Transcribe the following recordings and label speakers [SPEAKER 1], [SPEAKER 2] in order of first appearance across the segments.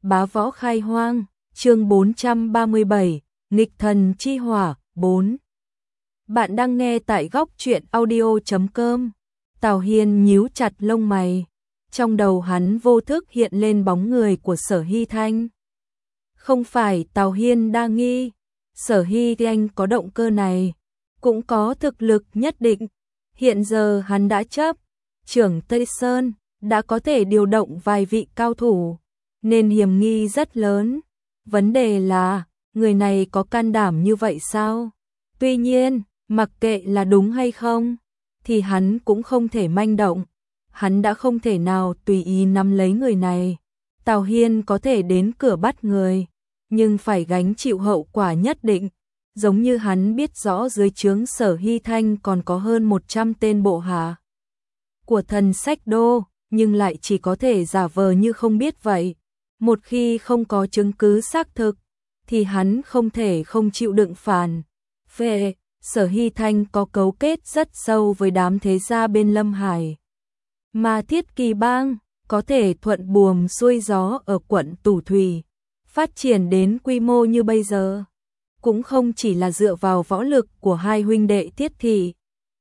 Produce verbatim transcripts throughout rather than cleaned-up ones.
[SPEAKER 1] Bá võ khai hoang, chương bốn trăm ba mươi bảy, nghịch thần chi hỏa, bốn. Bạn đang nghe tại góc truyện audio chấm com. Tào Hiên nhíu chặt lông mày, trong đầu hắn vô thức hiện lên bóng người của Sở Hy Thanh. Không phải Tào Hiên đa nghi, Sở Hy Thanh có động cơ này, cũng có thực lực nhất định. Hiện giờ hắn đã chấp trưởng Tây Sơn, đã có thể điều động vài vị cao thủ, nên hiểm nghi rất lớn. Vấn đề là, người này có can đảm như vậy sao? Tuy nhiên, mặc kệ là đúng hay không, thì hắn cũng không thể manh động. Hắn đã không thể nào tùy ý nắm lấy người này. Tào Hiên có thể đến cửa bắt người, nhưng phải gánh chịu hậu quả nhất định. Giống như hắn biết rõ dưới trướng Sở Hy Thanh còn có hơn một trăm tên bộ hạ của Thần Sách Đô, nhưng lại chỉ có thể giả vờ như không biết vậy. Một khi không có chứng cứ xác thực, thì hắn không thể không chịu đựng phản phệ. Sở Hy Thanh có cấu kết rất sâu với đám thế gia bên Lâm Hải, mà Thiết Kỳ Bang có thể thuận buồm xuôi gió ở quận Tủ Thủy, phát triển đến quy mô như bây giờ, cũng không chỉ là dựa vào võ lực của hai huynh đệ Tiết Thị.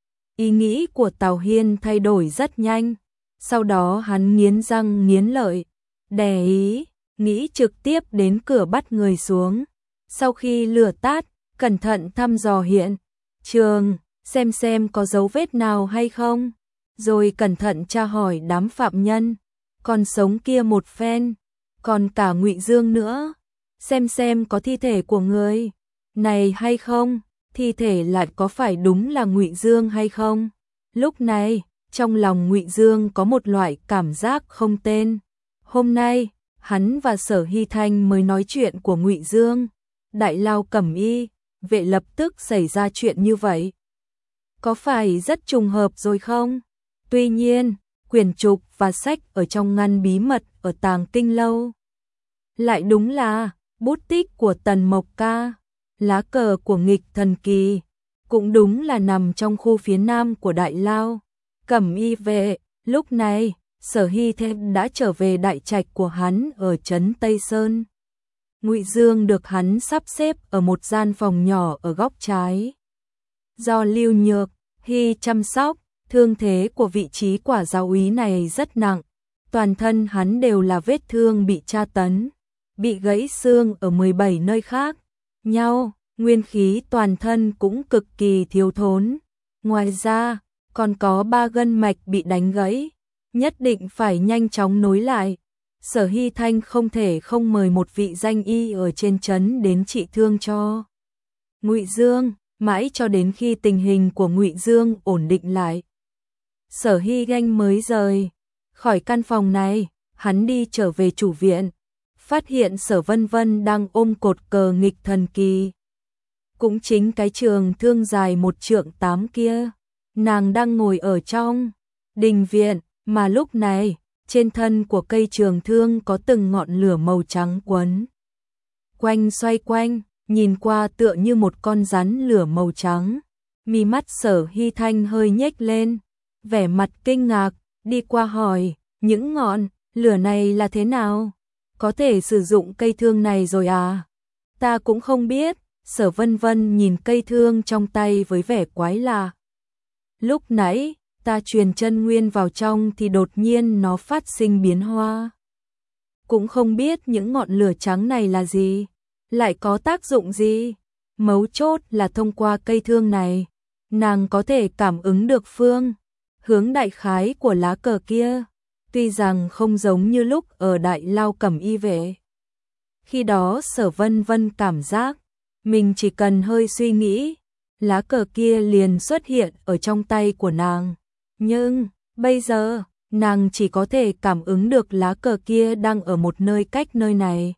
[SPEAKER 1] Ý nghĩ của Tào Hiên thay đổi rất nhanh, sau đó hắn nghiến răng nghiến lợi, đè ý, nghĩ trực tiếp đến cửa bắt người xuống. Sau khi lửa tát, cẩn thận thăm dò hiện trường, xem xem có dấu vết nào hay không, rồi cẩn thận tra hỏi đám phạm nhân còn sống kia một phen, còn cả Ngụy Dương nữa, xem xem có thi thể của người này hay không, thi thể lại có phải đúng là Ngụy Dương hay không. Lúc này, trong lòng Ngụy Dương có một loại cảm giác không tên. Hôm nay, hắn và Sở Hy Thanh mới nói chuyện của Ngụy Dương, Đại Lao Cẩm Y vệ lập tức xảy ra chuyện như vậy. Có phải rất trùng hợp rồi không? Tuy nhiên, quyển trục và sách ở trong ngăn bí mật ở Tàng Kinh Lâu lại đúng là bút tích của Tần Mộc Ca, lá cờ của nghịch thần kỳ, cũng đúng là nằm trong khu phía nam của Đại Lao Cẩm Y vệ. Lúc này, Sở Hy Thanh đã trở về đại trạch của hắn ở trấn Tây Sơn. Ngụy Dương được hắn sắp xếp ở một gian phòng nhỏ ở góc trái. Do Lưu Nhược Hy chăm sóc, thương thế của vị trí quả giáo úy này rất nặng, toàn thân hắn đều là vết thương bị tra tấn, bị gãy xương ở mười bảy nơi khác nhau, nguyên khí toàn thân cũng cực kỳ thiếu thốn. Ngoài ra, còn có ba gân mạch bị đánh gãy, nhất định phải nhanh chóng nối lại. Sở Hy Thanh không thể không mời một vị danh y ở trên trấn đến trị thương cho Ngụy Dương, mãi cho đến khi tình hình của Ngụy Dương ổn định lại, Sở Hy Thanh mới rời khỏi căn phòng này. Hắn đi trở về chủ viện, phát hiện Sở Vân Vân đang ôm cột cờ nghịch thần kỳ, cũng chính cái trường thương dài một trượng tám kia. Nàng đang ngồi ở trong đình viện, mà lúc này trên thân của cây trường thương có từng ngọn lửa màu trắng quấn quanh xoay quanh, nhìn qua tựa như một con rắn lửa màu trắng. Mi mắt Sở Hy Thanh hơi nhếch lên, vẻ mặt kinh ngạc, đi qua hỏi, những ngọn lửa này là thế nào? Có thể sử dụng cây thương này rồi à? Ta cũng không biết. Sở Vân Vân nhìn cây thương trong tay với vẻ quái lạ. Lúc nãy, ta truyền chân nguyên vào trong thì đột nhiên nó phát sinh biến hóa. Cũng không biết những ngọn lửa trắng này là gì, lại có tác dụng gì. Mấu chốt là thông qua cây thương này, nàng có thể cảm ứng được phương hướng đại khái của lá cờ kia. Tuy rằng không giống như lúc ở Đại Lao Cẩm Y vệ. Khi đó Sở Vân Vân cảm giác mình chỉ cần hơi suy nghĩ, lá cờ kia liền xuất hiện ở trong tay của nàng. Nhưng, bây giờ, nàng chỉ có thể cảm ứng được lá cờ kia đang ở một nơi cách nơi này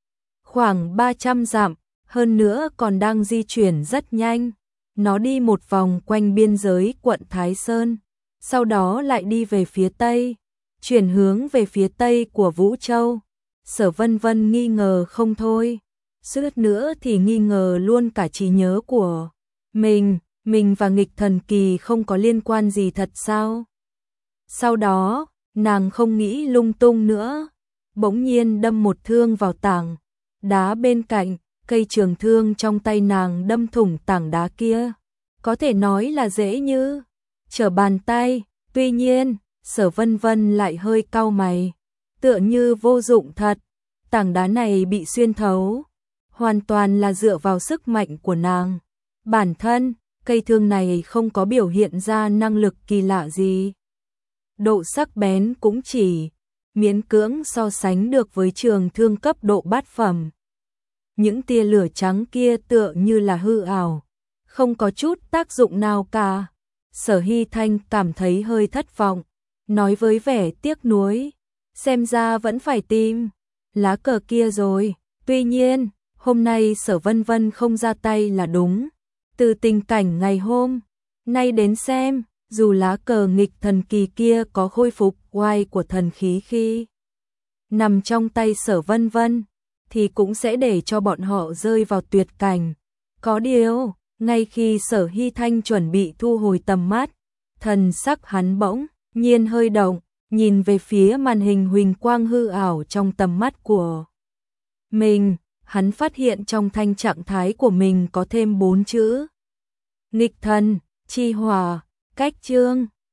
[SPEAKER 1] khoảng ba trăm dặm, hơn nữa còn đang di chuyển rất nhanh. Nó đi một vòng quanh biên giới quận Thái Sơn, sau đó lại đi về phía tây, chuyển hướng về phía tây của Vũ Châu. Sở Vân Vân nghi ngờ không thôi, suýt nữa thì nghi ngờ luôn cả trí nhớ của mình. Mình và nghịch thần kỳ không có liên quan gì thật sao? Sau đó, nàng không nghĩ lung tung nữa, bỗng nhiên đâm một thương vào tảng đá bên cạnh, cây trường thương trong tay nàng đâm thủng tảng đá kia. Có thể nói là dễ như trở bàn tay, tuy nhiên, Sở Vân Vân lại hơi cau mày, tựa như vô dụng thật, tảng đá này bị xuyên thấu, hoàn toàn là dựa vào sức mạnh của nàng. Bản thân, cây thương này không có biểu hiện ra năng lực kỳ lạ gì. Độ sắc bén cũng chỉ miễn cưỡng so sánh được với trường thương cấp độ bát phẩm. Những tia lửa trắng kia tựa như là hư ảo, không có chút tác dụng nào cả. Sở Hy Thanh cảm thấy hơi thất vọng, nói với vẻ tiếc nuối, xem ra vẫn phải tìm lá cờ kia rồi. Tuy nhiên, hôm nay Sở Vân Vân không ra tay là đúng. Từ tình cảnh ngày hôm nay đến xem, dù lá cờ nghịch thần kỳ kia có khôi phục oai của thần khí khi nằm trong tay Sở Vân Vân, thì cũng sẽ để cho bọn họ rơi vào tuyệt cảnh. Có điều, ngay khi Sở Hy Thanh chuẩn bị thu hồi tầm mắt, thần sắc hắn bỗng nhiên hơi động, nhìn về phía màn hình huỳnh quang hư ảo trong tầm mắt của mình, hắn phát hiện trong thanh trạng thái của mình có thêm bốn chữ: nghịch thần chi hỏa. Cách chương